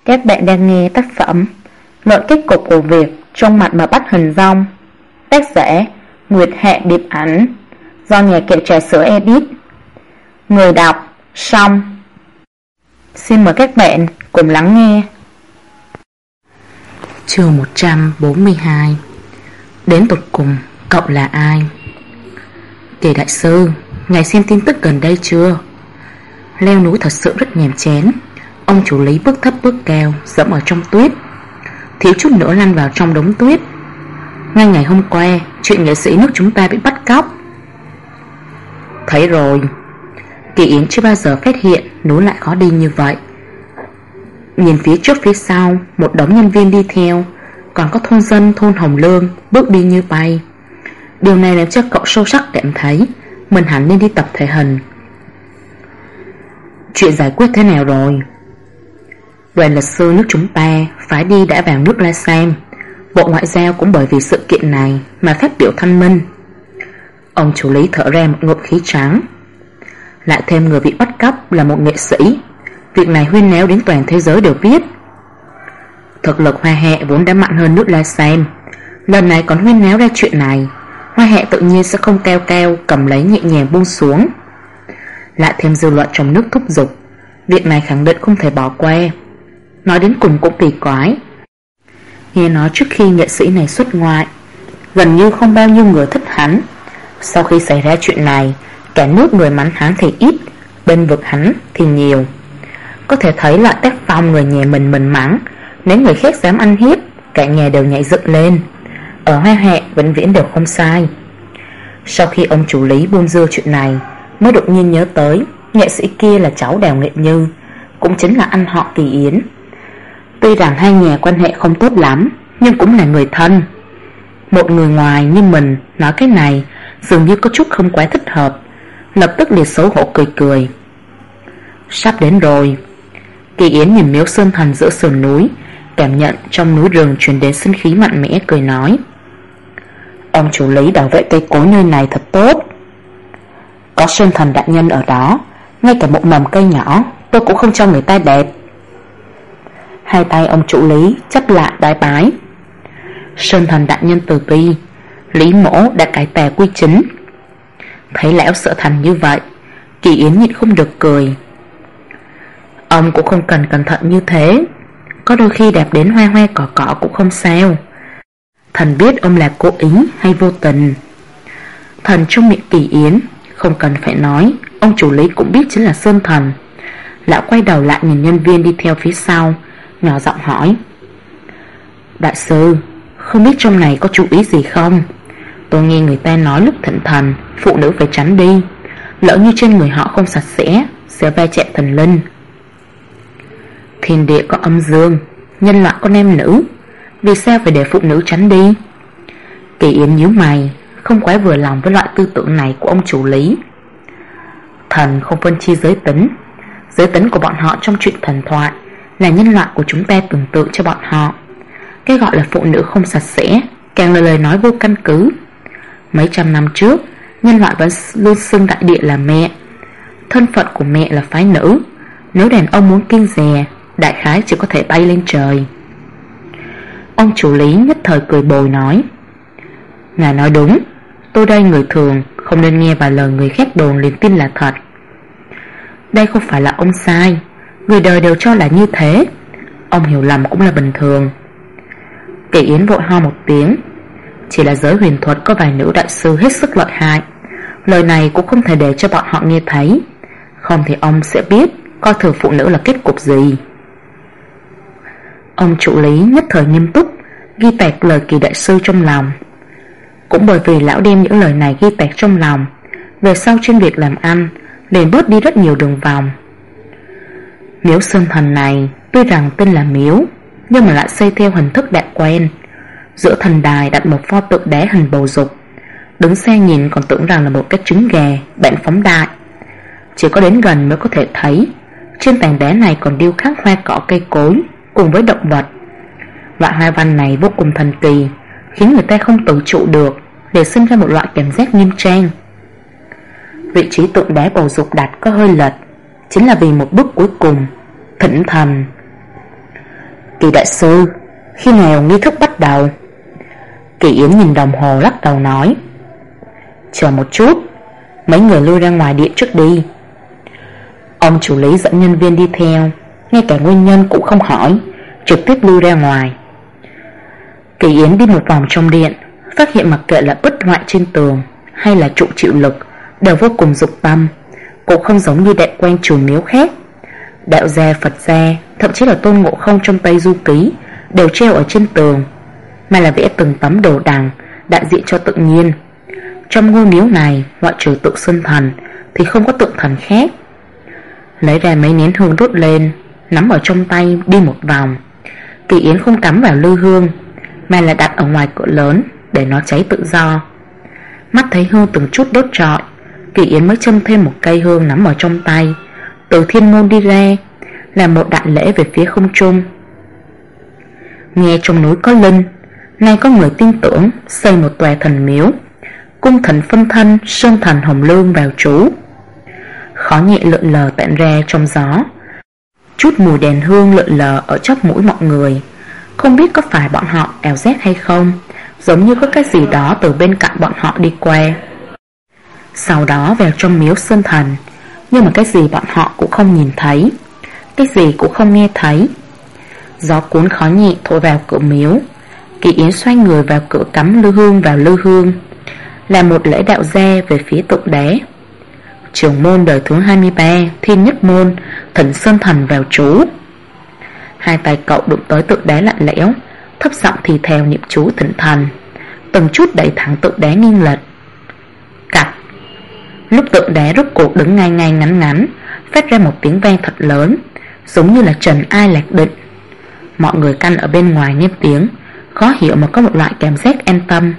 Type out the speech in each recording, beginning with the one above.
Các bạn đang nghe tác phẩm Luận kết cục của việc trong mặt mà bắt hình dong, tác giả Nguyệt Hạ Điệp Ảnh, do nhà kệ trà sữa edit. Người đọc Song. Xin mời các bạn cùng lắng nghe. Chương 142. Đến tột cùng cậu là ai? Kỳ đại sư, ngài xem tin tức gần đây chưa? Leo núi thật sự rất nhàm chán. Ông chủ lý bước thấp bước cao, dẫm ở trong tuyết, thiếu chút nữa lăn vào trong đống tuyết. Ngay ngày hôm qua, chuyện nghệ sĩ nước chúng ta bị bắt cóc. Thấy rồi, Kỳ Yến chưa bao giờ phát hiện núi lại khó đi như vậy. Nhìn phía trước phía sau, một đống nhân viên đi theo, còn có thôn dân thôn Hồng Lương bước đi như bay. Điều này làm cho cậu sâu sắc cảm thấy mình hẳn nên đi tập thể hình. Chuyện giải quyết thế nào rồi? Đoàn luật sư nước chúng ta phái đi đã vào nước La Sam. Bộ Ngoại giao cũng bởi vì sự kiện này mà phát biểu thanh minh. Ông chủ lý thở ra một ngụm khí trắng. Lại thêm người bị bắt cóc là một nghệ sĩ. Việc này huyên náo đến toàn thế giới đều biết. Thực lực Hoa Hạ vốn đã mạnh hơn nước La Sam, lần này còn huyên náo ra chuyện này, Hoa Hạ tự nhiên sẽ không cao cao cầm lấy nhẹ nhàng buông xuống. Lại thêm dư luận trong nước thúc giục, việc này khẳng định không thể bỏ qua. Nói đến cùng cũng kỳ quái, nghe nói trước khi nghệ sĩ này xuất ngoại, gần như không bao nhiêu người thích hắn. Sau khi xảy ra chuyện này, cả nước người mắng hắn thì ít, bên vực hắn thì nhiều. Có thể thấy loại tác phong người nhà mình mắng, nếu người khác dám ăn hiếp, cả nhà đều nhảy dựng lên. Ở Hoa Hạ vĩnh viễn đều không sai. Sau khi ông chủ lý buông dưa chuyện này, mới đột nhiên nhớ tới nghệ sĩ kia là cháu Đào Nghệ Như, cũng chính là anh họ Kỳ Yến. Tuy rằng hai nhà quan hệ không tốt lắm, nhưng cũng là người thân. Một người ngoài như mình nói cái này dường như có chút không quá thích hợp, lập tức liền xấu hổ cười cười. Sắp đến rồi. Kỳ Yến nhìn miếu sơn thần giữa sườn núi, cảm nhận trong núi rừng truyền đến sinh khí mạnh mẽ, cười nói: Ông chủ lý bảo vệ cây cối nơi này thật tốt. Có sơn thần đại nhân ở đó, ngay cả một mầm cây nhỏ tôi cũng không cho người ta đẹp. Hai tay ông chủ lý chắp lại bái bái. Sơn thần đại nhân từ bi, Lý mỗ đã cải tà quy chính. Thấy lão sợ thành như vậy, Kỳ Yến nhịn không được cười. Ông cũng không cần cẩn thận như thế, có đôi khi đạp đến hoa hoa cỏ cỏ cũng không sao. Thần biết ông là cố ý hay vô tình. Thần trong miệng Kỳ Yến, không cần phải nói, ông chủ lý cũng biết chính là Sơn thần. Lão quay đầu lại nhìn nhân viên đi theo phía sau, nhỏ giọng hỏi: Đại sư, không biết trong này có chú ý gì không? Tôi nghe người ta nói lúc thịnh thần, phụ nữ phải tránh đi, lỡ như trên người họ không sạch sẽ va chạm thần linh. Thiên địa có âm dương, nhân loại có nam nữ, vì sao phải để phụ nữ tránh đi? Kỳ Yến nhíu mày, không quá vừa lòng với loại tư tưởng này của ông chủ lý. Thần không phân chia giới tính của bọn họ trong chuyện thần thoại là nhân loại của chúng ta tưởng tượng cho bọn họ. Cái gọi là phụ nữ không sạch sẽ càng là lời nói vô căn cứ. Mấy trăm năm trước, nhân loại vẫn luôn xưng đại địa là mẹ. Thân phận của mẹ là phái nữ. Nếu đàn ông muốn kiêng dè, đại khái chỉ có thể bay lên trời. Ông chủ lý nhất thời cười bồi nói: Ngài nói đúng, tôi đây người thường, không nên nghe vài lời người khác đồn liền tin là thật. Đây không phải là ông sai, người đời đều cho là như thế. Ông hiểu lầm cũng là bình thường. Kỳ Yến vội ho một tiếng. Chỉ là giới huyền thuật có vài nữ đại sư hết sức lợi hại, lời này cũng không thể để cho bọn họ nghe thấy, không thì ông sẽ biết coi thường phụ nữ là kết cục gì. Ông chủ lý nhất thời nghiêm túc, ghi tạc lời Kỳ đại sư trong lòng. Cũng bởi vì lão đem những lời này ghi tạc trong lòng, về sau trên việc làm ăn liền bớt đi rất nhiều đường vòng. Miếu sơn thần này tuy rằng tên là miếu, nhưng mà lại xây theo hình thức đạo quan. Giữa thần đài đặt một pho tượng đá hình bầu dục, đứng xa nhìn còn tưởng rằng là một cái trứng gà bạn phóng đại. Chỉ có đến gần mới có thể thấy, trên tảng đá này còn điêu khắc hoa cỏ cây cối cùng với động vật. Loại hoa văn này vô cùng thần kỳ, khiến người ta không tự trụ được, để sinh ra một loại cảm giác nghiêm trang. Vị trí tượng đá bầu dục đặt có hơi lệch, chính là vì một bước cuối cùng, thỉnh thần. Kỳ đại sư, khi nào nghi thức bắt đầu? Kỳ Yến nhìn đồng hồ lắc đầu nói, chờ một chút, mấy người lui ra ngoài điện trước đi. Ông chủ lý dẫn nhân viên đi theo, ngay cả nguyên nhân cũng không hỏi, trực tiếp lui ra ngoài. Kỳ Yến đi một vòng trong điện, phát hiện mặc kệ là bích họa trên tường hay là trụ chịu lực đều vô cùng dụng tâm, cũng không giống như đại quan chùa miếu khác. Đạo gia, Phật gia, thậm chí là Tôn Ngộ Không trong Tây Du Ký đều treo ở trên tường, mà là vẽ từng tấm đồ đằng đại diện cho tự nhiên. Trong ngôi miếu này, ngoại trừ tượng Sơn Thần thì không có tượng thần khác. Lấy ra mấy nén hương đốt lên, nắm ở trong tay đi một vòng. Kỳ Yến không cắm vào lư hương, mà là đặt ở ngoài cửa lớn để nó cháy tự do. Mắt thấy hương từng chút đốt trọi, Kỳ Yến mới châm thêm một cây hương nắm ở trong tay, từ thiên môn đi ra, làm một đại lễ về phía không trung. Nghe trong núi có linh, nay có người tin tưởng xây một tòa thần miếu, cung thần phân thân sơn thần Hồng Lương vào trú. Khói nhẹ lượn lờ tản ra trong gió, chút mùi đèn hương lượn lờ ở chóp mũi mọi người. Không biết có phải bọn họ ảo giác hay không, giống như có cái gì đó từ bên cạnh bọn họ đi qua. Sau đó vào trong miếu sơn thần, nhưng mà cái gì bọn họ cũng không nhìn thấy, cái gì cũng không nghe thấy. Gió cuốn khói nhẹ thổi vào cửa miếu. Kỳ Yến xoay người vào cửa cắm lư hương vào lư hương, làm một lễ đạo gia về phía tượng đá. Trưởng môn đời thứ 23 Thiên Nhất Môn thỉnh sơn thần vào trú. Hai tay cậu đụng tới tượng đá lạnh lẽo, thấp giọng thì thào niệm chú thỉnh thần, từng chút đẩy thẳng tượng đá nghiêng lệch. Cạch. Lúc tượng đá rốt cuộc đứng ngay ngay ngắn ngắn, phát ra một tiếng vang thật lớn, giống như là trần ai lạc định. Mọi người canh ở bên ngoài nghe tiếng, khó hiểu mà có một loại cảm giác an tâm.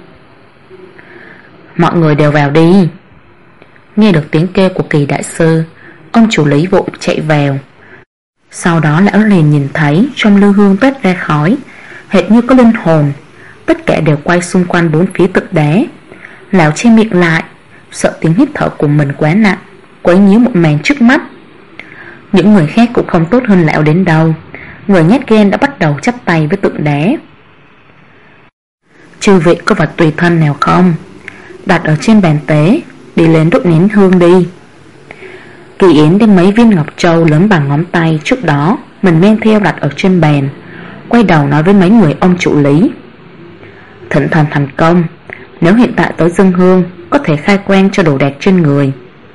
Mọi người đều vào đi. Nghe được tiếng kêu của Kỳ đại sư, ông chủ lý vội chạy vào. Sau đó lão liền nhìn thấy trong lư hương toát ra khói, hệt như có linh hồn. Tất cả đều quay xung quanh bốn phía tượng đá. Lão che miệng lại, sợ tiếng hít thở của mình quá nặng, quấy nhiễu một màn trước mắt. Những người khác cũng không tốt hơn lão đến đâu. Người nhát gan đã bắt đầu chắp tay với tượng đá. Chư vị có vật tùy thân nào không? Đặt ở trên bàn tế, đi lên đốt nén hương đi. Kỳ Yến đem mấy viên ngọc châu lớn bằng ngón tay trước đó mình men theo đặt ở trên bàn, quay đầu nói với mấy người ông chủ lý. Thỉnh thần thành công, nếu hiện tại tới dâng hương có thể khai quang cho đồ đạc trên người.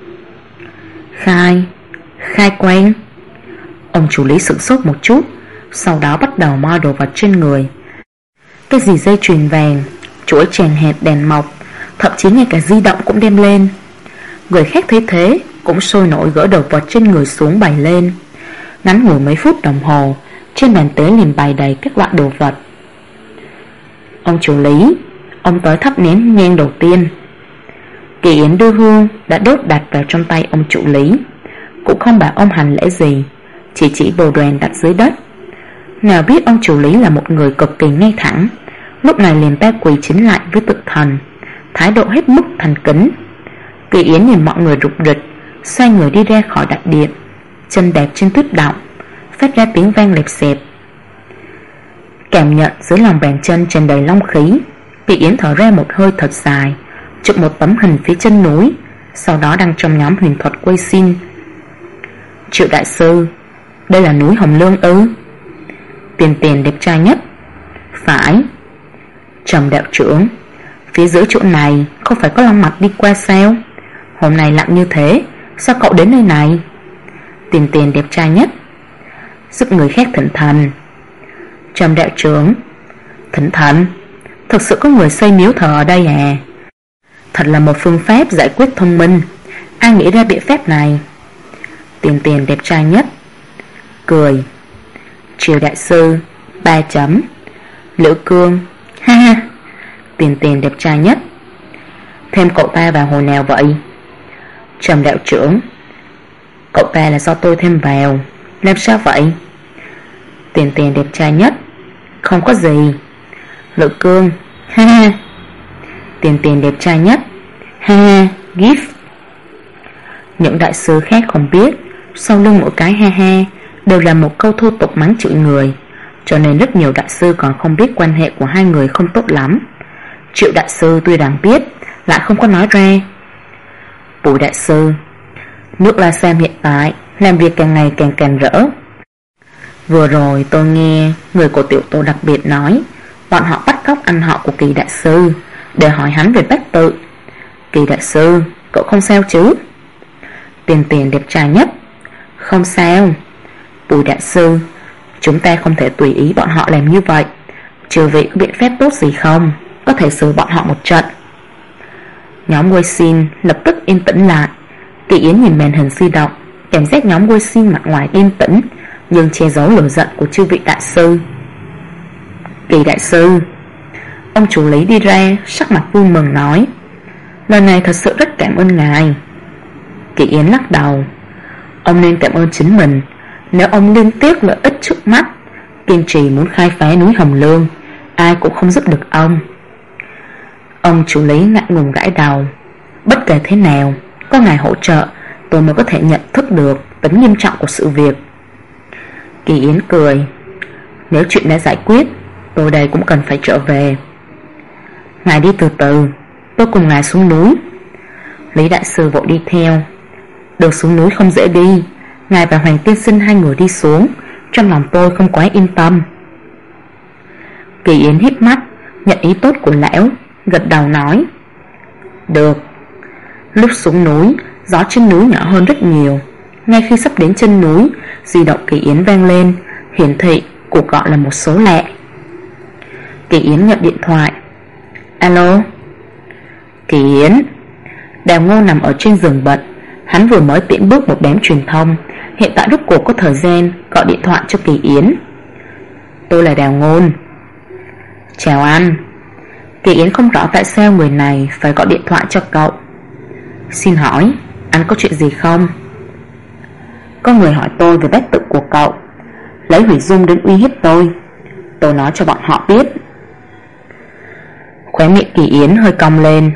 Khai quang? Ông chủ lý sửng sốt một chút, sau đó bắt đầu moi đồ vật trên người. Cái gì dây chuyền vàng, chuỗi chèn hẹp đèn mộc, thậm chí ngay cả di động cũng đem lên. Người khác thấy thế cũng sôi nổi gỡ đồ vật trên người xuống bày lên. Ngắn ngủi mấy phút đồng hồ, trên bàn tế liền bày đầy các loại đồ vật. Ông chủ lý, ông tới thắp nén nhang đầu tiên. Kỳ Yến đưa hương đã đốt đặt vào trong tay ông chủ lý, cũng không bảo ông hành lễ gì, chỉ bồ đoàn đặt dưới đất. Nào biết ông chủ lý là một người cực kỳ ngay thẳng, lúc này liền ta quỳ chính lại với tượng thần, thái độ hết mức thành kính. Kỳ Yến nhìn mọi người rục rịch, xoay người đi ra khỏi đại điện, chân đạp trên tuyết động, phát ra tiếng vang lẹp xẹp. Cảm nhận dưới lòng bàn chân tràn đầy long khí, Kỳ Yến thở ra một hơi thật dài, chụp một tấm hình phía chân núi, sau đó đăng trong nhóm huyền thuật quay xin. Triệu đại sư, đây là núi Hồng Lương ư? Tiền đẹp trai nhất. Phải. Trầm đạo trưởng, phía dưới chỗ này không phải có long mạch đi qua sao? Hôm nay lặng như thế, sao cậu đến nơi này? Tiền đẹp trai nhất. Giúp người khác thỉnh thần. Trầm đạo trưởng, thỉnh thần? Thực sự có người xây miếu thờ ở đây à? Thật là một phương pháp giải quyết thông minh. Ai nghĩ ra biện pháp này? Tiền đẹp trai nhất. Cười. Triều đại sư 3 chấm. Lữ Cương, ha ha. Tiền đẹp trai nhất. Thêm cậu ta vào hồi nào vậy? Trầm đạo trưởng, cậu ta là do tôi thêm vào. Làm sao vậy? Tiền đẹp trai nhất. Không có gì. Lữ Cương, ha ha. Tiền đẹp trai nhất, ha ha. Gift. Những đại sư khác không biết, sau lưng mỗi cái ha ha đều là một câu thô tục mắng chửi người, cho nên rất nhiều đại sư còn không biết quan hệ của hai người không tốt lắm. Triệu đại sư tuy rằng biết, lại không có nói ra. Bùi đại sư: nước La Sam hiện tại làm việc càng ngày càng càn rỡ. Vừa rồi tôi nghe người của tiểu tổ đặc biệt nói bọn họ bắt cóc anh họ của Kỳ đại sư để hỏi hắn về Bách Tự. Kỳ đại sư, cậu không sao chứ? Tiền tiền đẹp trai nhất: không sao. Bùi đại sư: chúng ta không thể tùy ý bọn họ làm như vậy. Chư vị có biện pháp tốt gì không? Có thể xử bọn họ một trận. Nhóm Wei Xin lập tức yên tĩnh lại. Kỳ Yến nhìn màn hình di động, cảm giác nhóm Wei Xin mặt ngoài yên tĩnh nhưng che giấu lửa giận của chư vị đại sư. Kỳ đại sư. Ông chủ lý đi ra, sắc mặt vui mừng nói: lần này thật sự rất cảm ơn ngài. Kỳ Yến lắc đầu: ông nên cảm ơn chính mình. Nếu ông liên tiếp lợi ích trước mắt, kiên trì muốn khai phá núi Hồng Lương, ai cũng không giúp được ông. Ông chủ lý ngại ngùng gãi đầu: bất kể thế nào, có ngài hỗ trợ, tôi mới có thể nhận thức được tính nghiêm trọng của sự việc. Kỳ Yến cười: nếu chuyện đã giải quyết, tôi đây cũng cần phải trở về. Ngài đi từ từ, tôi cùng ngài xuống núi. Lý đại sư vội đi theo: đường xuống núi không dễ đi, ngài và Hoàng tiên sinh hai người đi xuống, trong lòng tôi không quá yên tâm. Kỳ Yến híp mắt, nhận ý tốt của lão, gật đầu nói: được. Lúc xuống núi, gió trên núi nhỏ hơn rất nhiều. Ngay khi sắp đến chân núi, di động Kỳ Yến vang lên, hiển thị cuộc gọi là một số lạ. Kỳ Yến nhận điện thoại: alo. Kỳ Yến. Đào Ngô nằm ở trên giường bệnh. Hắn vừa mới tiễn bước một đám truyền thông, hiện tại rốt cuộc có thời gian gọi điện thoại cho Kỳ Yến. Tôi là Đào Ngôn. Chào anh. Kỳ Yến không rõ tại sao người này phải gọi điện thoại cho cậu. Xin hỏi, anh có chuyện gì không? Có người hỏi tôi về Bách Tự của cậu, lấy Hủy Dung đến uy hiếp tôi. Tôi nói cho bọn họ biết. Khóe miệng Kỳ Yến hơi cong lên.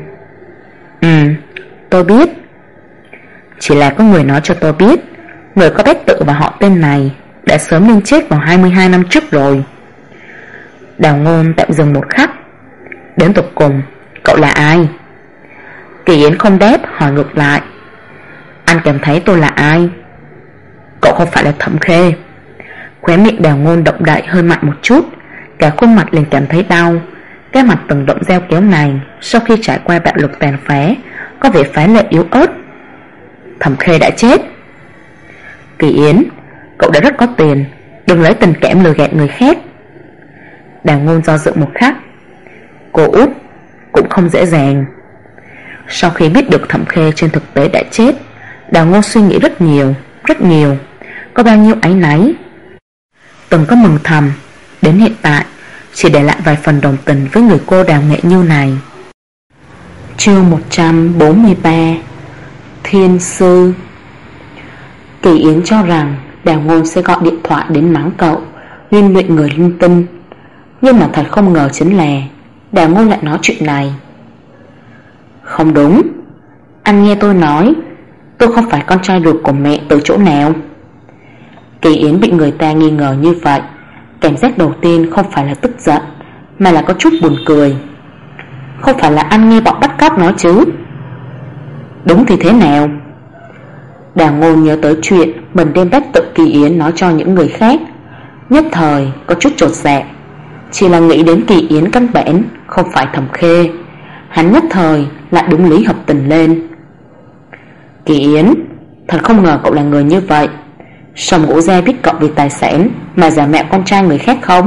Tôi biết. Chỉ là có người nói cho tôi biết người có Bách Tự và họ tên này đã sớm nên chết vào 22 năm trước rồi. Đào Ngôn tạm dừng một khắc. Đến tục cùng, cậu là ai? Kỳ Yến không đáp, hỏi ngược lại: anh cảm thấy tôi là ai? Cậu không phải là Thẩm Khê. Khóe miệng Đào Ngôn động đậy hơi mạnh một chút, cả khuôn mặt liền cảm thấy đau. Cái mặt từng động dao kéo này sau khi trải qua bạo lực tàn phá có vẻ phá lệ yếu ớt. Thẩm Khê đã chết. Kỳ Yến, cậu đã rất có tiền, đừng lấy tình cảm lừa gạt người khác. Đào Ngôn do dự một khắc. Cô út cũng không dễ dàng. Sau khi biết được Thẩm Khê trên thực tế đã chết, Đào Ngôn suy nghĩ rất nhiều, rất nhiều. Có bao nhiêu áy náy, từng có mừng thầm, đến hiện tại chỉ để lại vài phần đồng tình với người cô Đào Nghệ Như này. Chương 143. Thiên sư. Kỳ Yến cho rằng Đào Ngôn sẽ gọi điện thoại đến mắng cậu, liên lụy người linh tinh. Nhưng mà thật không ngờ chính là Đào Ngôn lại nói chuyện này. Không đúng. Anh nghe tôi nói, tôi không phải con trai ruột của mẹ từ chỗ nào. Kỳ Yến bị người ta nghi ngờ như vậy, cảm giác đầu tiên không phải là tức giận, mà là có chút buồn cười. Không phải là anh nghe bọn bắt cóc nói chứ? Đúng thì thế nào? Đào Ngôn nhớ tới chuyện mình đem Bách Tự Kỳ Yến nói cho những người khác, nhất thời có chút chột dạ. Chỉ là nghĩ đến Kỳ Yến căn bản không phải Thẩm Khê, hắn nhất thời lại đúng lý hợp tình lên. Kỳ Yến, thật không ngờ cậu là người như vậy. Sầm Ngũ Gia biết cậu vì tài sản mà giả mạo con trai người khác không?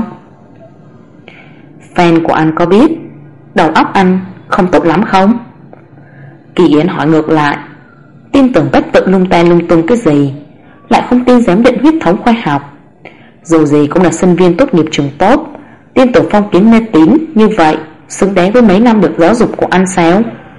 Fan của anh có biết đầu óc anh không tốt lắm không? Kỳ Yến hỏi ngược lại. Tin tưởng Bách Tự lung ta lung tung cái gì, lại không tin giám định huyết thống khoa học. Dù gì cũng là sinh viên tốt nghiệp trường tốt, tin tưởng phong kiến mê tín như vậy xứng đáng với mấy năm được giáo dục của anh sao?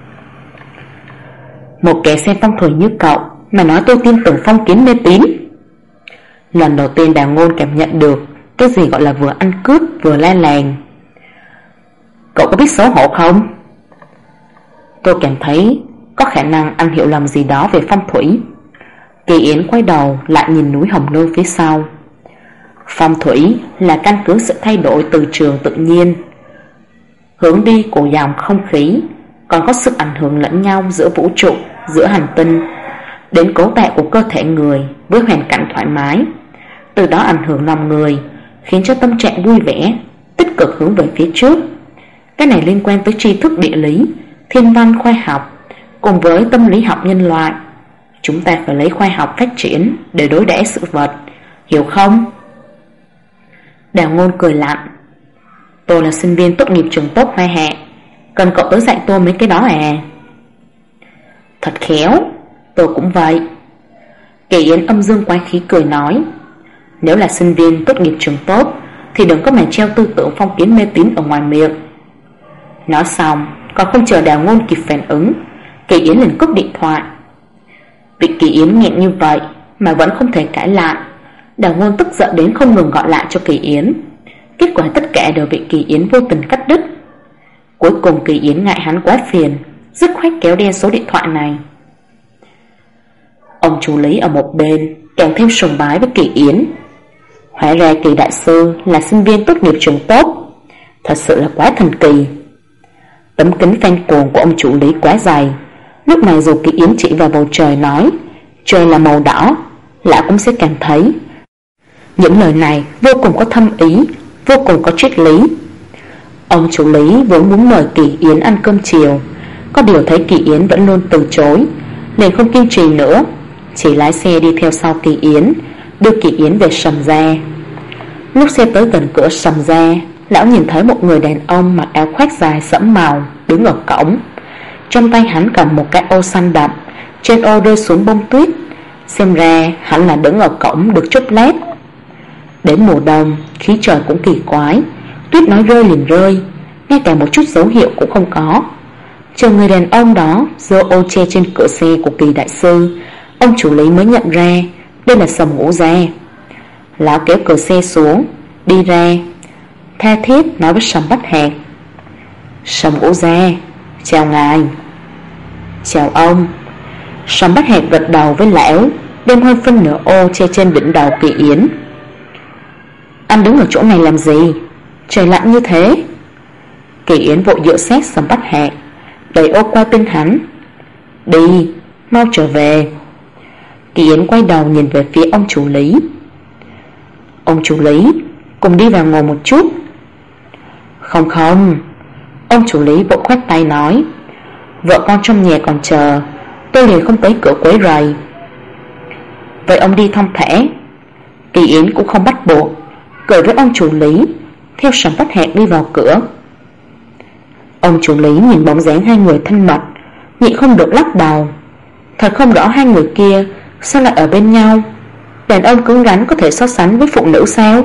Một kẻ xem phong thủy như cậu mà nói tôi tin tưởng phong kiến mê tín. Lần đầu tiên Đào Ngôn cảm nhận được cái gì gọi là vừa ăn cướp vừa la làng. Cậu có biết xấu hổ không? Tôi cảm thấy có khả năng anh hiểu lầm gì đó về phong thủy. Kỳ Yến quay đầu lại nhìn núi Hồng Lương phía sau. Phong thủy là căn cứ sự thay đổi từ trường tự nhiên, hướng đi của dòng không khí, còn có sự ảnh hưởng lẫn nhau giữa vũ trụ, giữa hành tinh, đến cấu tạo của cơ thể người với hoàn cảnh thoải mái, từ đó ảnh hưởng lòng người, khiến cho tâm trạng vui vẻ, tích cực hướng về phía trước. Cái này liên quan tới tri thức địa lý, thiên văn, khoa học cùng với tâm lý học nhân loại. Chúng ta phải lấy khoa học phát triển để đối đãi sự vật, hiểu không? Đào Ngôn cười lạnh. Tôi là sinh viên tốt nghiệp trường tốt Hoa Hạ, cần cậu tới dạy tôi mấy cái đó à? Thật khéo, tôi cũng vậy. Kỳ Yến âm dương quái khí cười nói. Nếu là sinh viên tốt nghiệp trường tốt thì đừng có mà treo tư tưởng phong kiến mê tín ở ngoài miệng. Nói xong, còn không chờ Đào Ngôn kịp phản ứng, Kỳ Yến liền cúp điện thoại. Vị Kỳ Yến nghẹn như vậy mà vẫn không thể cãi lại. Đào Ngôn tức giận đến không ngừng gọi lại cho Kỳ Yến. Kết quả tất cả đều bị Kỳ Yến vô tình cắt đứt. Cuối cùng Kỳ Yến ngại hắn quá phiền, dứt khoát kéo đen số điện thoại này. Ông chú Lý ở một bên càng thêm sùng bái với Kỳ Yến. Hóa ra Kỳ đại sư là sinh viên tốt nghiệp trường tốt, thật sự là quá thần kỳ. Tấm kính fan cuồng của ông chủ Lý quá dày. Lúc này dù Kỳ Yến chỉ vào bầu trời nói trời là màu đỏ, lão cũng sẽ cảm thấy những lời này vô cùng có thâm ý, vô cùng có triết lý. Ông chủ Lý vốn muốn mời Kỳ Yến ăn cơm chiều, có điều thấy Kỳ Yến vẫn luôn từ chối, liền không kiên trì nữa, chỉ lái xe đi theo sau Kỳ Yến, đưa Kỳ Yến về Sầm Gia. Lúc xe tới gần cửa Sầm Gia, lão nhìn thấy một người đàn ông mặc áo khoác dài sẫm màu đứng ở cổng. Trong tay hắn cầm một cái ô xanh đậm, trên ô rơi xuống bông tuyết. Xem ra hắn là đứng ở cổng được chốc lát. Đến mùa đông, khí trời cũng kỳ quái, tuyết nói rơi liền rơi, ngay cả một chút dấu hiệu cũng không có. Chờ người đàn ông đó giơ ô che trên cửa xe của Kỳ đại sư, ông chủ Lý mới nhận ra đây là Sầm Ngũ Gia. Lão kéo cửa xe xuống, đi ra, tha thiết nói với Sầm Bách Hạc. Sầm Ngũ Gia, chào ngài. Chào ông. Sầm Bách Hạc gật đầu với lão, đem hơn phân nửa ô che trên đỉnh đầu Kỳ Yến. Anh đứng ở chỗ này làm gì? Trời lạnh như thế. Kỳ Yến vội dựa sát Sầm Bách Hạc, đẩy ô qua bên hắn. Đi, mau trở về. Kỳ Yến quay đầu nhìn về phía ông chủ Lý. Ông chủ Lý, cùng đi vào ngồi một chút. Không không. Ông chủ Lý vội khoát tay nói. Vợ con trong nhà còn chờ, tôi liền không tới cửa quấy rầy. Vậy ông đi thong thả. Kỳ Yến cũng không bắt buộc, cười với ông chủ Lý, theo Sầm Bách Hạc đi vào cửa. Ông chủ Lý nhìn bóng dáng hai người thân mật, nhịn không được lắc đầu. Thật không rõ hai người kia sao lại ở bên nhau. Đàn ông cứng rắn có thể so sánh với phụ nữ sao?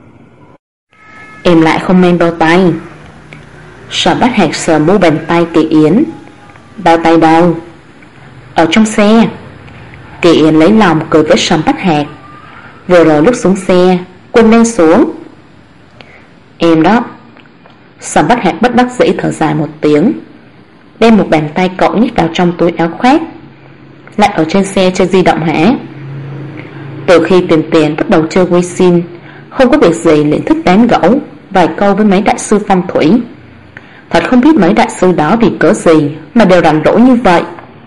Em lại không mang bao tay. Sầm Bách Hạc sờ mu bàn tay Kỳ Yến. Bao tay đâu? Ở trong xe. Kỳ Yến lấy lòng cười với Sầm Bách Hạc. Vừa rồi lúc xuống xe, quên mang xuống. Em đó. Sầm Bách Hạc bất đắc dĩ thở dài một tiếng, đem một bàn tay cậu nhét vào trong túi áo khoác. Lại ở trên xe chơi di động hả? Từ khi Tiền Tiền bắt đầu chơi Weixin, không có việc gì liền thích tán gẫu vài câu với mấy đại sư phong thủy. Thật không biết mấy đại sư đó vì cớ gì mà đều rảnh rỗi như vậy.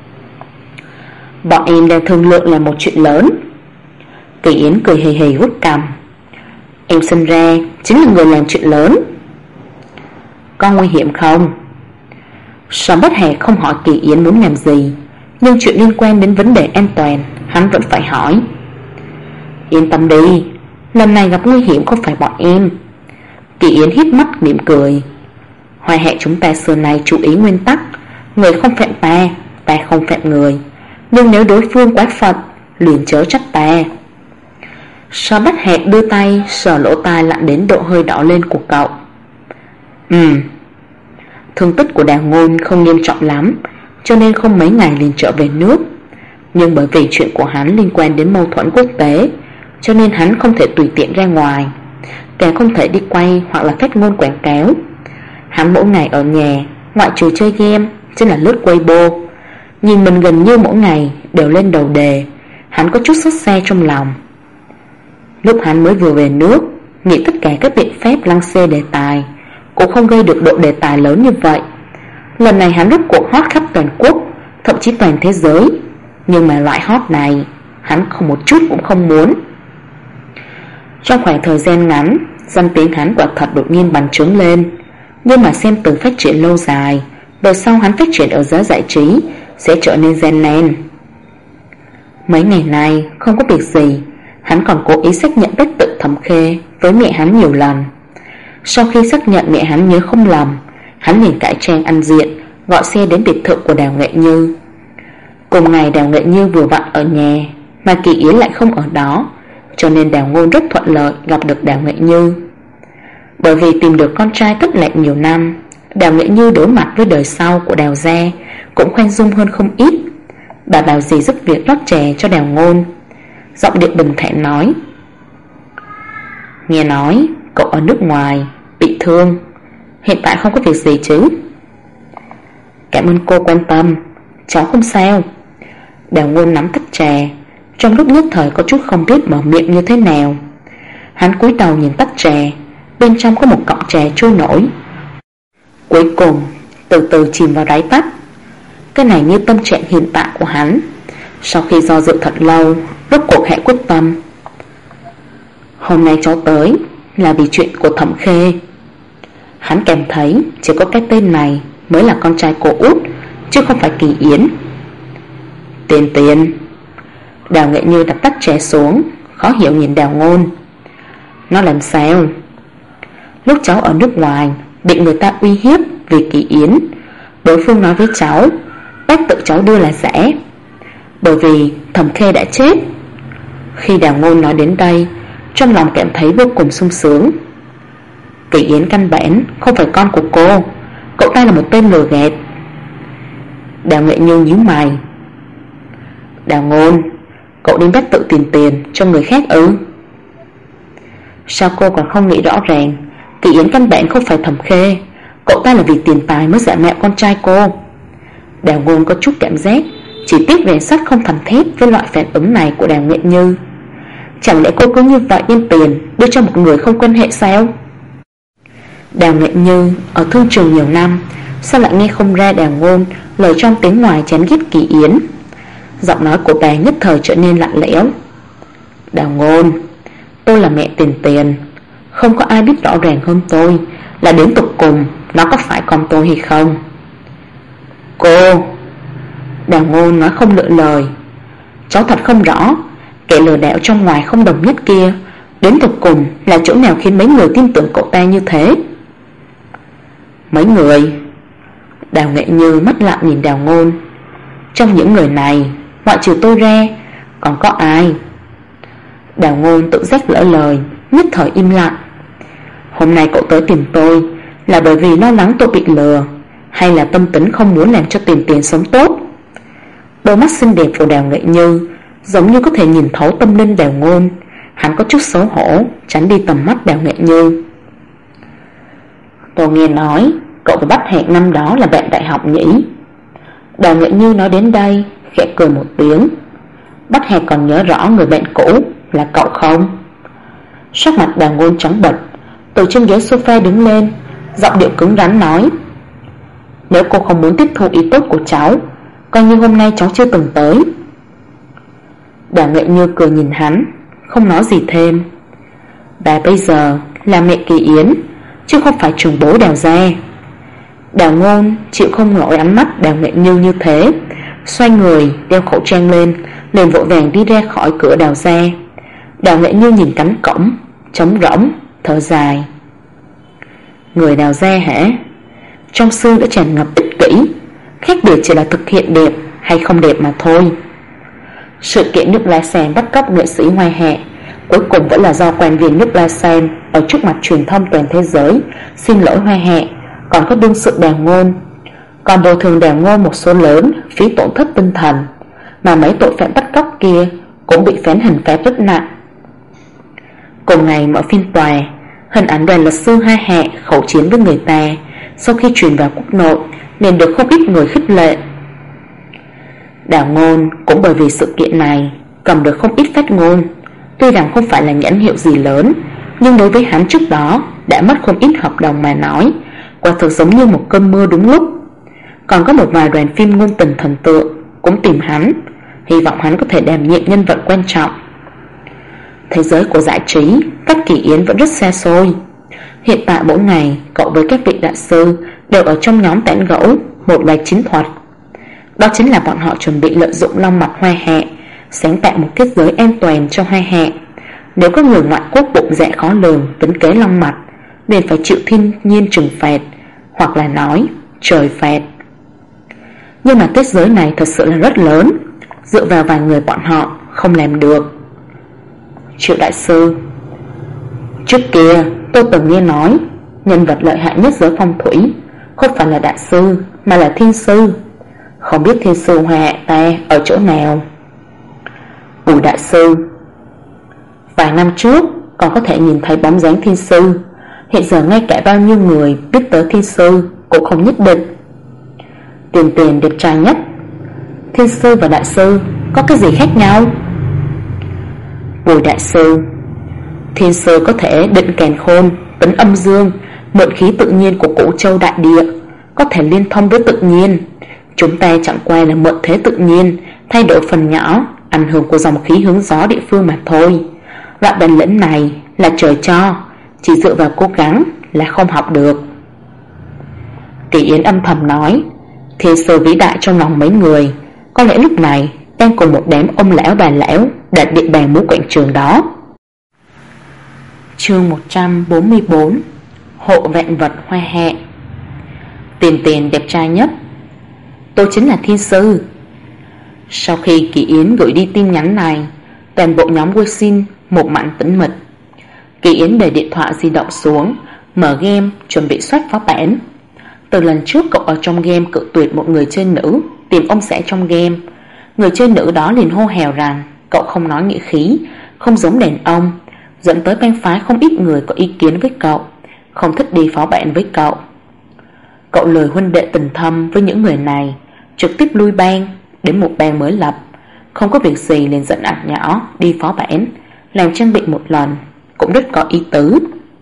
Bọn em đang thương lượng là một chuyện lớn. Kỳ Yến cười hì hì vuốt cằm. Em sinh ra chính là người làm chuyện lớn. Có nguy hiểm không? Sầm Bách Hạc không hỏi Kỳ Yến muốn làm gì, nhưng chuyện liên quan đến vấn đề an toàn hắn vẫn phải hỏi. Yên tâm đi, lần này gặp nguy hiểm không phải bọn em. Kỳ Yến hít mắt mỉm cười. Hoa Hạ chúng ta xưa nay chú ý nguyên tắc, người không phạm ta, ta không phạm người. Nhưng nếu đối phương quá phận, liền chớ trách ta. Sầm Bách Hạc đưa tay sờ lỗ tai lạnh đến độ hơi đỏ lên của cậu. Thương tích của Đào Ngôn không nghiêm trọng lắm, cho nên không mấy ngày liền trở về nước. Nhưng bởi vì chuyện của hắn liên quan đến mâu thuẫn quốc tế, cho nên hắn không thể tùy tiện ra ngoài, càng không thể đi quay hoặc là phát ngôn quảng cáo. Hắn mỗi ngày ở nhà, ngoại trừ chơi game, chính là lướt Weibo. Nhìn mình gần như mỗi ngày đều lên đầu đề, hắn có chút xót xa trong lòng. Lúc hắn mới vừa về nước, nghĩ tất cả các biện pháp lăng xê đề tài cũng không gây được độ đề tài lớn như vậy. Lần này hắn rút cuộc hot khắp toàn quốc, thậm chí toàn thế giới. Nhưng mà loại hot này hắn không một chút cũng không muốn. Trong khoảng thời gian ngắn, danh tiếng hắn quả thật đột nhiên bành trướng lên. Nhưng mà xem từ phát triển lâu dài, về sau hắn phát triển ở giới giải trí sẽ trở nên gian nan. Mấy ngày nay không có việc gì, hắn còn cố ý xác nhận vết tự Thẩm Khê với mẹ hắn nhiều lần. Sau khi xác nhận mẹ hắn nhớ không lầm, hắn liền cải trang ăn diện, gọi xe đến biệt thự của Đào Nghệ Như. Cùng ngày Đào Nghệ Như vừa vặn ở nhà, mà Kỳ Yến lại không ở đó, cho nên Đào Ngôn rất thuận lợi gặp được Đào Nghệ Như. Bởi vì tìm được con trai thất lạc nhiều năm, Đào Nghệ Như đối mặt với đời sau của Đào gia cũng khoan dung hơn không ít. Bà bảo dì giúp việc rót chè cho Đào Ngôn, giọng điệu bình thản nói: "Nghe nói cậu ở nước ngoài bị thương, hiện tại không có việc gì chứ?" "Cảm ơn cô quan tâm, cháu không sao." Đào Ngôn nắm tách trà, trong lúc nhất thời có chút không biết mở miệng như thế nào. Hắn cúi đầu nhìn tách trà, bên trong có một cọng trà trôi nổi, cuối cùng từ từ chìm vào đáy tách. Cái này như tâm trạng hiện tại của hắn. Sau khi do dự thật lâu, rốt cuộc hạ quyết tâm: "Hôm nay cháu tới là vì chuyện của Thẩm Khê." Hắn cảm thấy chỉ có cái tên này mới là con trai cô út, chứ không phải Kỳ Yến. Tiền. Đào Nghệ Như đặt tách trà xuống, khó hiểu nhìn Đào Ngôn. "Nó làm sao?" "Lúc cháu ở nước ngoài bị người ta uy hiếp vì Kỳ Yến, đối phương nói với cháu bác tự cháu đưa là giả, bởi vì Thẩm Khê đã chết." Khi Đào Ngôn nói đến đây, trong lòng cảm thấy vô cùng sung sướng. Kỳ Yến căn bản không phải con của cô, cậu ta là một tên lừa gạt. Đào Nghệ Như nhíu mày: "Đào Ngôn, cậu đến bắt tự tìm tiền cho người khác ư?" "Sao cô còn không nghĩ rõ ràng? Kỳ Yến căn bản không phải Thẩm Khê, cậu ta là vì tiền tài mới giả mạo con trai cô." Đào Ngôn có chút cảm giác chỉ tiếc rèn sắt không thành thép với loại phản ứng này của Đào Nghệ Như. Chẳng lẽ cô cứ như vậy đem tiền đưa cho một người không quan hệ sao? Đào Nghệ Như ở thương trường nhiều năm, sao lại nghe không ra Đào Ngôn lời trong tiếng ngoài chán ghét Kỳ Yến. Giọng nói của bà nhất thời trở nên lạnh lẽo: "Đào Ngôn, tôi là mẹ Tiền, không có ai biết rõ ràng hơn tôi là đến tột cùng nó có phải con tôi hay không." "Cô..." Đào Ngôn nói không lựa lời: "Cháu thật không rõ, kẻ lừa đảo trong ngoài không đồng nhất kia đến tột cùng là chỗ nào khiến mấy người tin tưởng cậu ta như thế?" "Mấy người?" Đào Nghệ Như mắt lặng nhìn Đào Ngôn: "Trong những người này, ngoại trừ tôi ra, còn có ai?" Đào Ngôn tự giác lỡ lời, nhất thời im lặng. "Hôm nay cậu tới tìm tôi là bởi vì lo lắng tôi bị lừa, hay là tâm tính không muốn làm cho tiền sống tốt?" Đôi mắt xinh đẹp của Đào Nghệ Như giống như có thể nhìn thấu tâm linh Đào Ngôn. Hắn có chút xấu hổ tránh đi tầm mắt Đào Nghệ Như. "Tôi nghe nói cậu và Bách Hạc năm đó là bạn đại học nhỉ?" Đào Nghệ Như nói đến đây khẽ cười một tiếng. "Bách Hạc còn nhớ rõ người bạn cũ là cậu không?" Sắc mặt Đào Ngôn trắng bệch, từ trên ghế sofa đứng lên, giọng điệu cứng rắn nói: "Nếu cô không muốn tiếp thu ý tốt của cháu, coi như hôm nay cháu chưa từng tới." Đào Nghệ Như cười nhìn hắn, không nói gì thêm. Bà bây giờ là mẹ Kỳ Yến, chứ không phải trưởng bối Đào gia. Đào Ngôn chịu không nổi ánh mắt Đào Nghệ Như như thế, xoay người đeo khẩu trang lên, liền vội vàng đi ra khỏi cửa Đào gia. Đào Nghệ Như nhìn cánh cổng trống rỗng, thở dài: "Người Đào gia hả? Trong xương đã tràn ngập ích kỷ, khác biệt chỉ là thực hiện đẹp hay không đẹp mà thôi." Sự kiện nước La Sen bắt cóc nghệ sĩ Hoa Hạ cuối cùng vẫn là do quan viên nước La Sen ở trước mặt truyền thông toàn thế giới xin lỗi Hoa Hạ, còn có đương sự Đào Ngôn, còn bồi thường Đào Ngôn một số lớn phí tổn thất tinh thần, mà mấy tội phạm bắt cóc kia cũng bị phán hình phạt rất nặng. Cùng ngày mở phiên tòa, hình ảnh đoàn luật sư Hoa Hạ khẩu chiến với người ta sau khi truyền vào quốc nội nên được không ít người khích lệ. Đào Ngôn cũng bởi vì sự kiện này cầm được không ít phát ngôn, Tuy rằng không phải là nhãn hiệu gì lớn, nhưng đối với hắn trước đó đã mất không ít hợp đồng mà nói, quả thực giống như một cơn mưa đúng lúc. Còn có một vài đoàn phim ngôn tình thần tượng cũng tìm hắn, hy vọng hắn có thể đảm nhiệm nhân vật quan trọng. Thế giới của giải trí cách Kỳ Yến vẫn rất xa xôi. Hiện tại mỗi ngày cậu với các vị đại sư đều ở trong nhóm tán gẫu một vài chiến thuật. Đó chính là bọn họ chuẩn bị lợi dụng long mạch hoa hạ, sáng tạo một kết giới an toàn cho hoa hạ. Nếu có người ngoại quốc bụng dạ khó lường tính kế long mạch, liền phải chịu thiên nhiên trừng phạt, hoặc là nói trời phạt. Nhưng mà kết giới này thật sự là rất lớn, dựa vào vài người bọn họ không làm được. Triệu đại sư: Trước kia tôi từng nghe nói nhân vật lợi hại nhất giới phong thủy không phải là đại sư mà là thiên sư. Không biết thiên sư hoa hạ ta ở chỗ nào? Bùi đại sư: Vài năm trước còn có thể nhìn thấy bóng dáng thiên sư, hiện giờ ngay cả bao nhiêu người biết tới thiên sư cũng không nhất định. Tiền tiền đẹp trai nhất: Thiên sư và đại sư có cái gì khác nhau? Bùi đại sư: Thiên sư có thể định càn khôn, tính âm dương, mượn khí tự nhiên của Cửu Châu đại địa, có thể liên thông với tự nhiên. Chúng ta chẳng qua là mượn thế tự nhiên, thay đổi phần nhỏ ảnh hưởng của dòng khí hướng gió địa phương mà thôi. Loại bản lĩnh này là trời cho, chỉ dựa vào cố gắng là không học được. Kỳ Yến âm thầm nói, thiên sư vĩ đại trong lòng mấy người có lẽ lúc này đang cùng một đám ông lão bà lão đặt địa bàn mũ quảng trường đó. Chương 144: Hộ vạn vật hoa hạ. Tiền tiền đẹp trai nhất: Tôi chính là thiên sư. Sau khi Kỳ Yến gửi đi tin nhắn này, toàn bộ nhóm Weixin một mảnh tĩnh mịch. Kỳ Yến để điện thoại di động xuống, mở game chuẩn bị soát phó bản. Từ lần trước cậu ở trong game cự tuyệt một người chơi nữ tìm ông xã trong game, người chơi nữ đó liền hô hào rằng cậu không nói nghĩa khí, không giống đàn ông, dẫn tới bang phái không ít người có ý kiến với cậu, không thích đi phó bản với cậu. Cậu lời huynh đệ tình thâm với những người này, trực tiếp lui bang đến một bang mới lập, không có việc gì liền dẫn ạc nhỏ đi phó bản, làm trang bị một lần, cũng rất có ý tứ.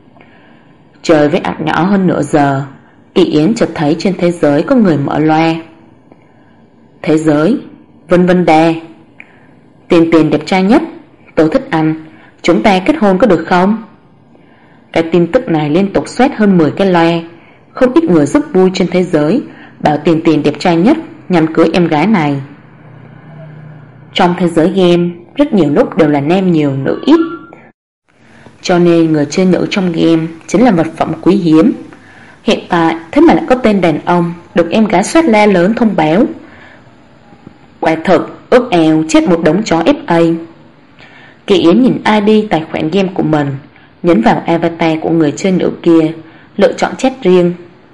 Chơi với ạc nhỏ hơn nửa giờ, Kỳ Yến chợt thấy trên thế giới có người mở loa. Thế giới, Vân Vân Đa: Tiền tiền đẹp trai nhất, tôi thích anh, chúng ta kết hôn có được không? Cái tin tức này liên tục xoét hơn 10 cái loa. Không ít người rất vui trên thế giới bảo tiền tiền đẹp trai nhất nhằm cưới em gái này. Trong thế giới game, rất nhiều lúc đều là nam nhiều nữ ít, cho nên người chơi nữ trong game chính là vật phẩm quý hiếm. Hiện tại thế mà lại có tên đàn ông được em gái soát la lớn thông báo. Quả thực ước eo chết một đống chó FA. Kỳ Yến nhìn ID tài khoản game của mình, nhấn vào avatar của người chơi nữ kia, lựa chọn chat riêng.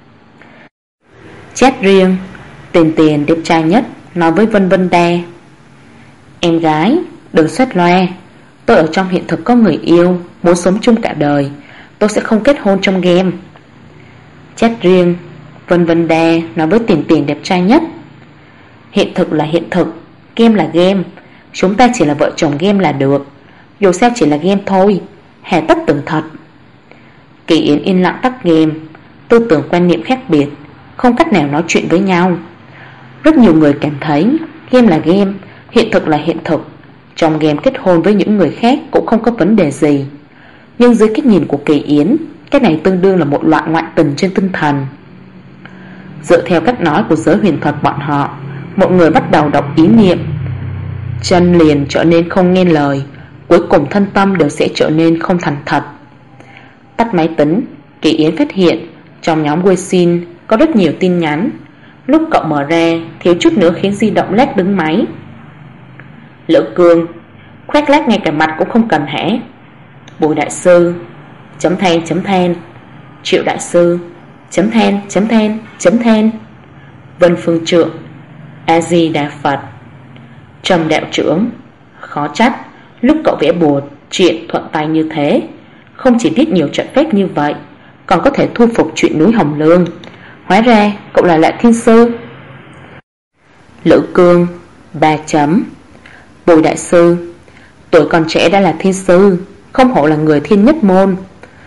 Chat riêng: Tiền tiền đẹp trai nhất nói với Vân Vân Đa: Em gái, đừng soát loa, tôi ở trong hiện thực có người yêu, muốn sống chung cả đời, tôi sẽ không kết hôn trong game. Chat riêng: Vân Vân Đa nói với tiền tiền đẹp trai nhất: Hiện thực là hiện thực, game là game, chúng ta chỉ là vợ chồng game là được, dù sao chỉ là game thôi, hà tất tưởng thật. Kỳ Yến yên lặng tắt game. Tư tưởng quan niệm khác biệt, không cách nào nói chuyện với nhau. Rất nhiều người cảm thấy game là game, hiện thực là hiện thực, trong game kết hôn với những người khác cũng không có vấn đề gì. Nhưng dưới cách nhìn của Kỳ Yến, cái này tương đương là một loại ngoại tình trên tinh thần. Dựa theo cách nói của giới huyền thuật bọn họ, một người bắt đầu đọc ý niệm, chân liền trở nên không nghe lời, cuối cùng thân tâm đều sẽ trở nên không thành thật. Tắt máy tính, Kỳ Yến phát hiện trong nhóm Weixin có rất nhiều tin nhắn. Lúc cậu mở ra, thiếu chút nữa khiến di động lát đứng máy. Lữ Cương: Khoét lát ngay cả mặt cũng không cần hả? Bùi đại sư: chấm than. Triệu đại sư: chấm than. Vân Phương Trượng: A Di Đà Phật. Trầm đạo trưởng: Khó trách lúc cậu vẽ bùa chuyện thuận tay như thế, không chỉ biết nhiều trận phép như vậy, còn có thể thu phục chuyện núi Hồng Lương. Hóa ra cậu là Lại Thiên Sư. Lữ Cương: 3 chấm. Bùi đại sư: Tuổi còn trẻ đã là thiên sư, không hổ là người thiên nhất môn.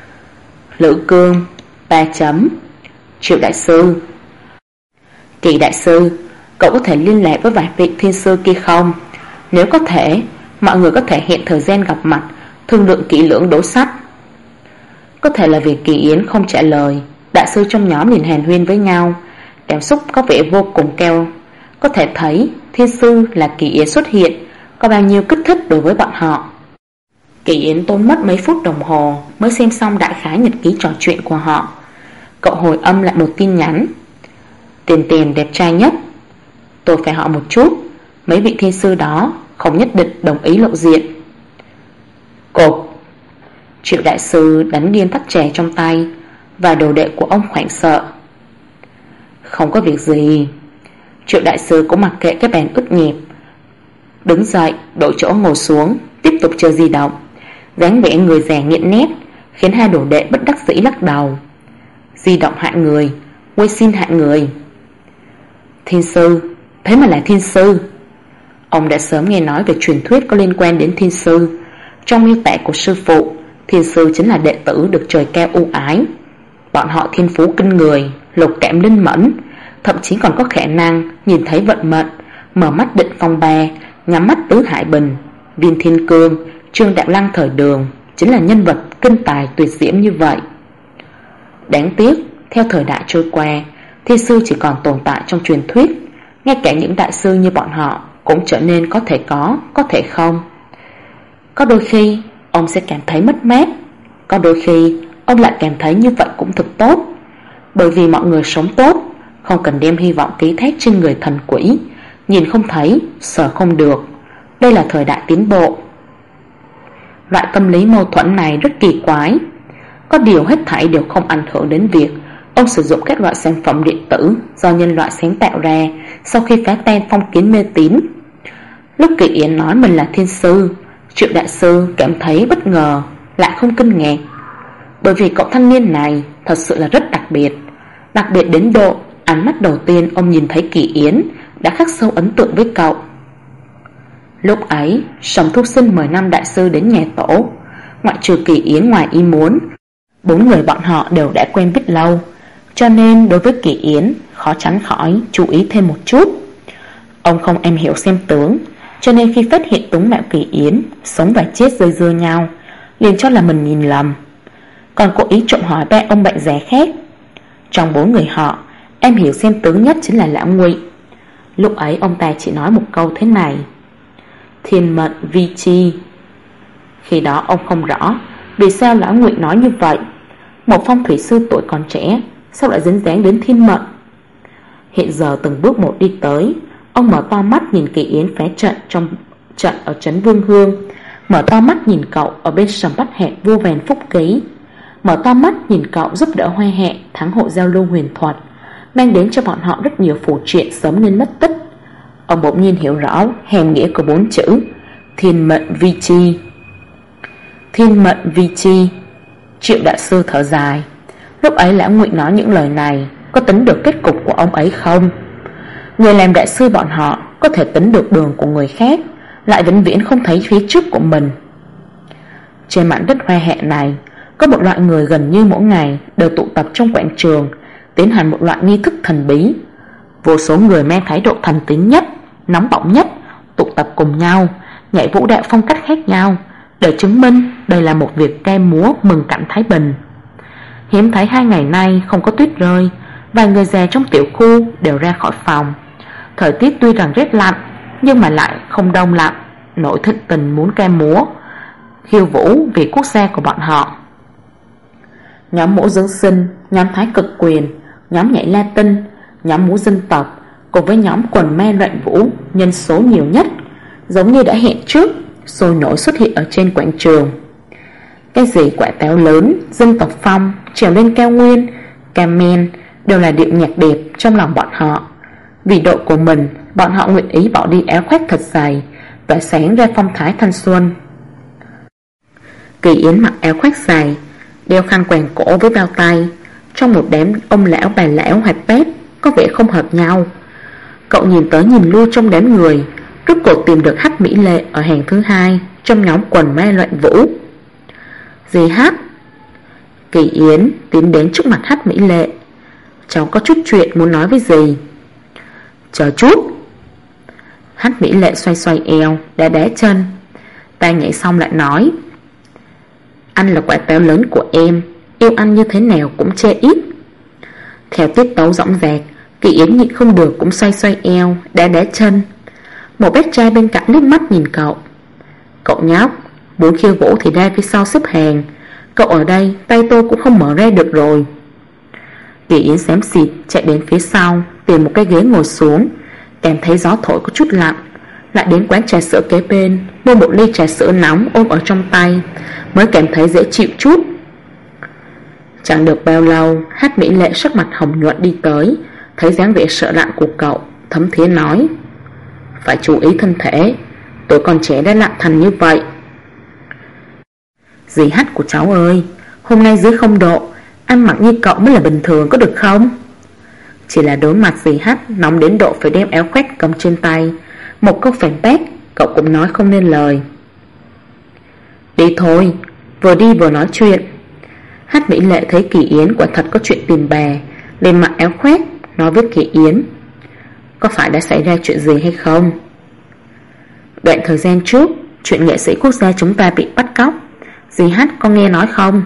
Lữ Cương 3 chấm. Triệu đại sư. Kỳ đại sư, cậu có thể liên lạc với vài vị thiên sư kia không? Nếu có thể, mọi người có thể hẹn thời gian gặp mặt, thương lượng kỹ lưỡng đối sách. Có thể là vì Kỳ Yến không trả lời, đại sư trong nhóm nhìn hàn huyên với nhau, cảm xúc có vẻ vô cùng cao. Có thể thấy thiên sư là Kỳ Yến xuất hiện có bao nhiêu kích thích đối với bọn họ. Kỳ Yến tốn mất mấy phút đồng hồ mới xem xong đại khái nhật ký trò chuyện của họ. Cậu hồi âm lại một tin nhắn. Tiền Tiền đẹp trai nhất. Tôi phải hỏi một chút, mấy vị thiên sư đó không nhất định đồng ý lộ diện. Cột. Triệu đại sư đánh nghiêng tách chè trong tay, và đồ đệ của ông hoảng sợ. Không có việc gì. Triệu đại sư cũng mặc kệ cái bàn ướt nhẹp, đứng dậy đổi chỗ ngồi xuống, tiếp tục chơi di động. Dáng vẻ người già nghiện nét khiến hai đồ đệ bất đắc dĩ lắc đầu. Di động hại người, quay xin hại người. Thiên sư, thế mà là thiên sư. Ông đã sớm nghe nói về truyền thuyết có liên quan đến thiên sư. Trong miêu tả của sư phụ, thiên sư chính là đệ tử được trời cao ưu ái. Bọn họ thiên phú kinh người, lục cảm linh mẫn, thậm chí còn có khả năng nhìn thấy vận mệnh, mở mắt định phong ba, nhắm mắt tứ hải bình. Viên Thiên Cương, Trương Đạo Lăng thời Đường chính là nhân vật kinh tài tuyệt diễm như vậy. Đáng tiếc, theo thời đại trôi qua, thiên sư chỉ còn tồn tại trong truyền thuyết. Ngay cả những đại sư như bọn họ cũng trở nên có thể không. Có đôi khi ông sẽ cảm thấy mất mát, có đôi khi ông lại cảm thấy như vậy cũng thật tốt. Bởi vì mọi người sống tốt, không cần đem hy vọng ký thác trên người thần quỷ, nhìn không thấy, sợ không được. Đây là thời đại tiến bộ. Loại tâm lý mâu thuẫn này rất kỳ quái. Có điều hết thảy đều không ảnh hưởng đến việc ông sử dụng các loại sản phẩm điện tử do nhân loại sáng tạo ra sau khi phá tan phong kiến mê tín. Lúc Kỳ Yến nói mình là thiên sư, Triệu đại sư cảm thấy bất ngờ, lại không kinh ngạc. Bởi vì cậu thanh niên này thật sự là rất đặc biệt. Đặc biệt đến độ ánh mắt đầu tiên ông nhìn thấy Kỳ Yến đã khắc sâu ấn tượng với cậu. Lúc ấy, Sầm Thu Sinh mời 5 đại sư đến nhà tổ. Ngoại trừ Kỳ Yến ngoài ý muốn, 4 người bọn họ đều đã quen biết lâu, cho nên đối với Kỳ Yến khó tránh khỏi chú ý thêm một chút. Ông không am hiểu xem tướng, cho nên khi phát hiện tướng mạo Kỳ Yến sống và chết dây dưa nhau, liền cho là mình nhìn lầm, còn cố ý trộm hỏi 3 ông bệnh già khác. Trong 4 người họ, em hiểu xem tướng nhất chính là Lão Ngụy. Lúc ấy ông ta chỉ nói một câu thế này: thiên mệnh vi chi. Khi đó ông không rõ vì sao Lão Ngụy nói như vậy. Một phong thủy sư tuổi còn trẻ sao lại dính dáng đến thiên mệnh? Hiện giờ từng bước một đi tới, ông mở to mắt nhìn Kỳ Yến phá trận trong trận ở trấn Vương Hương, mở to mắt nhìn cậu ở bên Sầm Bát Hẹn vô vàn phúc ký, mở to mắt nhìn cậu giúp đỡ Hoa Hẹn thắng hội giao lưu huyền thuật, mang đến cho bọn họ rất nhiều phù triện sớm nên mất tích. Ông bỗng nhiên hiểu rõ hàm nghĩa của 4 chữ thiên mệnh vi chi. Thiên mệnh vi chi. Triệu đại sư thở dài. Lúc ấy Lão Ngụy nói những lời này có tính được kết cục của ông ấy không? Người làm đại sư bọn họ có thể tính được đường của người khác, lại vĩnh viễn không thấy phía trước của mình. Trên mảnh đất Hoa Hạ này, có một loại người gần như mỗi ngày đều tụ tập trong quảng trường, tiến hành một loại nghi thức thần bí. Vô số người mang thái độ thần tín nhất, nóng bỏng nhất tụ tập cùng nhau, nhảy vũ đạo phong cách khác nhau, để chứng minh đây là một việc ca múa mừng cảnh Thái Bình. Hiếm thấy 2 ngày nay không có tuyết rơi, vài người già trong tiểu khu đều ra khỏi phòng. Thời tiết tuy rằng rét lạnh, nhưng mà lại không đông lạnh, nổi thịnh tình muốn ca múa, khiêu vũ vì quốc gia của bọn họ. Nhóm múa dưỡng sinh, nhóm thái cực quyền, nhóm nhảy Latin, nhóm múa dân tộc cùng với nhóm quần me loạn vũ nhân số nhiều nhất, giống như đã hẹn trước, sôi nổi xuất hiện ở trên quảng trường. Cái gì quả táo lớn, dân tộc phong, trèo lên cao nguyên, Carmen đều là điệu nhạc đẹp trong lòng bọn họ. Vì độ của mình, bọn họ nguyện ý bỏ đi áo khoác thật dày, tỏa sáng ra phong thái thanh xuân. Kỳ Yến mặc áo khoác dài, đeo khăn quàng cổ với bao tay. Trong một đám ông lão bà lão hoạt bát, có vẻ không hợp nhau. Cậu nhìn tới nhìn lui trong đám người, rốt cuộc tìm được Hắc Mỹ Lệ ở hàng thứ 2 trong nhóm quần Mai Loạn Vũ. Dì Hát. Kỳ Yến tiến đến trước mặt Hát Mỹ Lệ. Cháu có chút chuyện muốn nói với dì. Chờ chút. Hát Mỹ Lệ xoay xoay eo, đá đá chân. Ta nhảy xong lại nói, anh là quả táo lớn của em, yêu anh như thế nào cũng chê ít. Theo tiết tấu dõng dạc, Kỳ Yến nhịn không được cũng xoay xoay eo, đá đá chân. Một bé trai bên cạnh liếc mắt nhìn cậu. Cậu nhóc, muốn khiêu vũ thì ra phía sau xếp hàng. Cậu ở đây, tay tôi cũng không mở ra được rồi. Kỳ Yến xém xịt chạy đến phía sau, tìm một cái ghế ngồi xuống. Cảm thấy gió thổi có chút lạnh, lại đến quán trà sữa kế bên, mua một ly trà sữa nóng ôm ở trong tay, mới cảm thấy dễ chịu chút. Chẳng được bao lâu, Hát Mỹ Lệ sắc mặt hồng nhuận đi tới, thấy dáng vẻ sợ lạnh của cậu, thấm thía nói, phải chú ý thân thể, tôi còn trẻ đã lạnh thành như vậy. Dì Hát của cháu ơi, hôm nay dưới 0 độ, ăn mặc như cậu mới là bình thường, có được không? Chỉ là đối mặt dì Hát nóng đến độ phải đem áo khoác cầm trên tay. Một câu phản bác cậu cũng nói không nên lời. Đi thôi. Vừa đi vừa nói chuyện. Hát Mỹ Lệ thấy Kỳ Yến quả thật có chuyện tìm bè, lên mặc áo khoác nói với Kỳ Yến, có phải đã xảy ra chuyện gì hay không? Đoạn thời gian trước, chuyện nghệ sĩ quốc gia chúng ta bị bắt cóc, dì Hát có nghe nói không?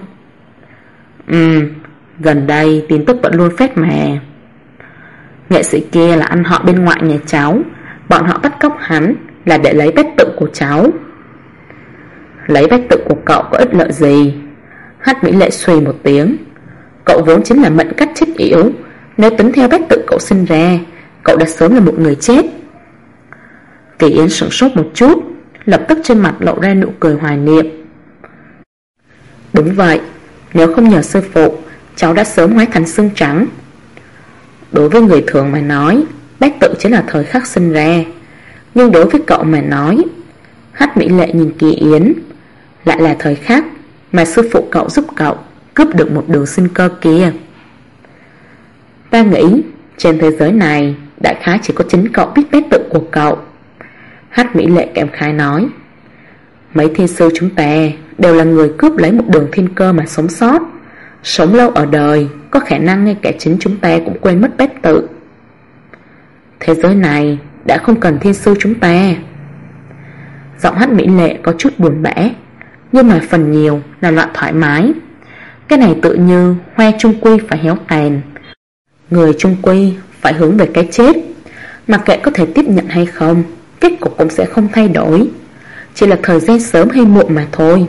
Gần đây tin tức vẫn luôn phết mà. Nghệ sĩ kia là anh họ bên ngoại nhà cháu. Bọn họ bắt cóc hắn là để lấy bát tự của cháu. Lấy bát tự của cậu có ích lợi gì? Hát Mỹ Lệ suy một tiếng. Cậu vốn chính là mệnh cách chết yểu. Nếu tính theo bát tự cậu sinh ra, cậu đã sớm là một người chết. Kỳ Yến sửng sốt một chút, lập tức trên mặt lộ ra nụ cười hoài niệm. Đúng vậy, nếu không nhờ sư phụ, cháu đã sớm hóa thành xương trắng. Đối với người thường mà nói, bát tự chính là thời khắc sinh ra. Nhưng đối với cậu mà nói, Hát Mỹ Lệ nhìn Kỳ Yến, lại là thời khắc mà sư phụ cậu giúp cậu cướp được một đường sinh cơ kia. Ta nghĩ trên thế giới này đại khái chỉ có chính cậu biết bát tự của cậu. Hát Mỹ Lệ cảm khái nói, mấy thiên sư chúng ta đều là người cướp lấy một đường thiên cơ mà sống sót. Sống lâu ở đời, có khả năng ngay cả chính chúng ta cũng quên mất bát tự. Thế giới này đã không cần thiên sư chúng ta. Giọng Hát Mỹ Lệ có chút buồn bã, nhưng mà phần nhiều là loại thoải mái. Cái này tự như hoa chung quy phải héo tàn, người chung quy phải hướng về cái chết. Mặc kệ có thể tiếp nhận hay không, kết cục cũng sẽ không thay đổi, chỉ là thời gian sớm hay muộn mà thôi.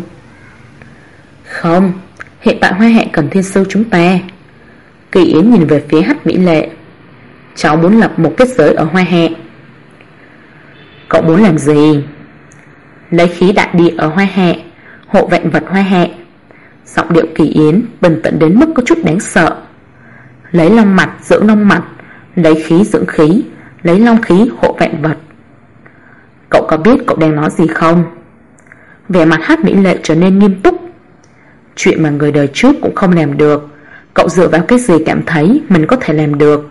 Không, hiện tại Hoa Hạ cần thiên sư chúng ta. Kỳ Yến nhìn về phía Hát Mỹ Lệ. Cháu muốn lập một kết giới ở Hoa Hạ. Cậu muốn làm gì? Lấy khí đại địa ở Hoa Hạ, hộ vạn vật Hoa Hạ. Giọng điệu Kỳ Yến bình tĩnh đến mức có chút đáng sợ. Lấy long mạch dưỡng long mạch, lấy khí dưỡng khí, lấy long khí hộ vạn vật. Cậu có biết cậu đang nói gì không? Vẻ mặt Hát Mỹ Lệ trở nên nghiêm túc. Chuyện mà người đời trước cũng không làm được, cậu dựa vào cái gì cảm thấy mình có thể làm được?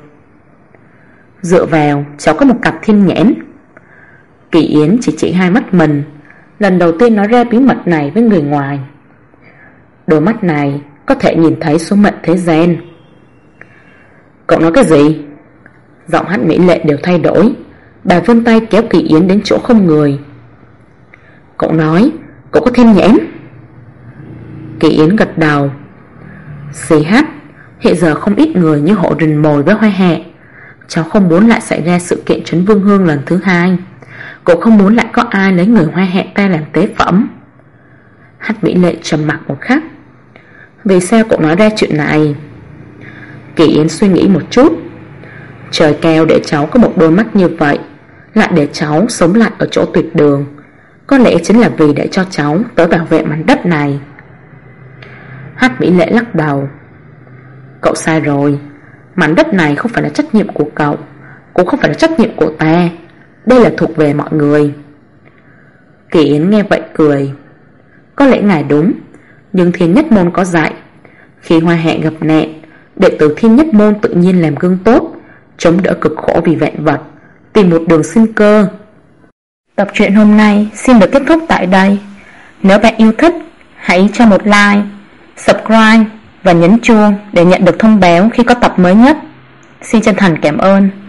Dựa vào cháu có một cặp thiên nhãn. Kỳ Yến chỉ hai mắt mình, lần đầu tiên nói ra bí mật này với người ngoài. Đôi mắt này có thể nhìn thấy số mệnh thế gian. Cậu nói cái gì? Giọng Hát Mỹ Lệ đều thay đổi. Bà vươn tay kéo Kỳ Yến đến chỗ không người. Cậu nói cậu có thiên nhãn. Kỳ Yến gật đầu. CH, hiện giờ không ít người như hộ rình mồi với Hoa Hạ. Cháu không muốn lại xảy ra sự kiện trấn Vương Hương lần thứ hai. Cũng không muốn lại có ai lấy người Hoa Hạ ta làm tế phẩm. Hát Mỹ Lệ trầm mặc một khắc. Vì sao cậu nói ra chuyện này? Kỳ Yến suy nghĩ một chút. Trời cao để cháu có một đôi mắt như vậy, lại để cháu sống lại ở chỗ tuyệt đường, có lẽ chính là vì để cho cháu tới bảo vệ mảnh đất này. Hát Mỹ Lệ lắc đầu. Cậu sai rồi. Mảnh đất này không phải là trách nhiệm của cậu, cũng không phải là trách nhiệm của ta. Đây là thuộc về mọi người. Kỳ Yến nghe vậy cười. Có lẽ ngài đúng, nhưng Thiên Nhất Môn có dạy, khi Hoa Hạ gặp nạn, đệ tử Thiên Nhất Môn tự nhiên làm gương tốt, chống đỡ cực khổ vì vạn vật, tìm một đường sinh cơ. Tập truyện hôm nay xin được kết thúc tại đây. Nếu bạn yêu thích, hãy cho một like, subscribe và nhấn chuông để nhận được thông báo khi có tập mới nhất. Xin chân thành cảm ơn.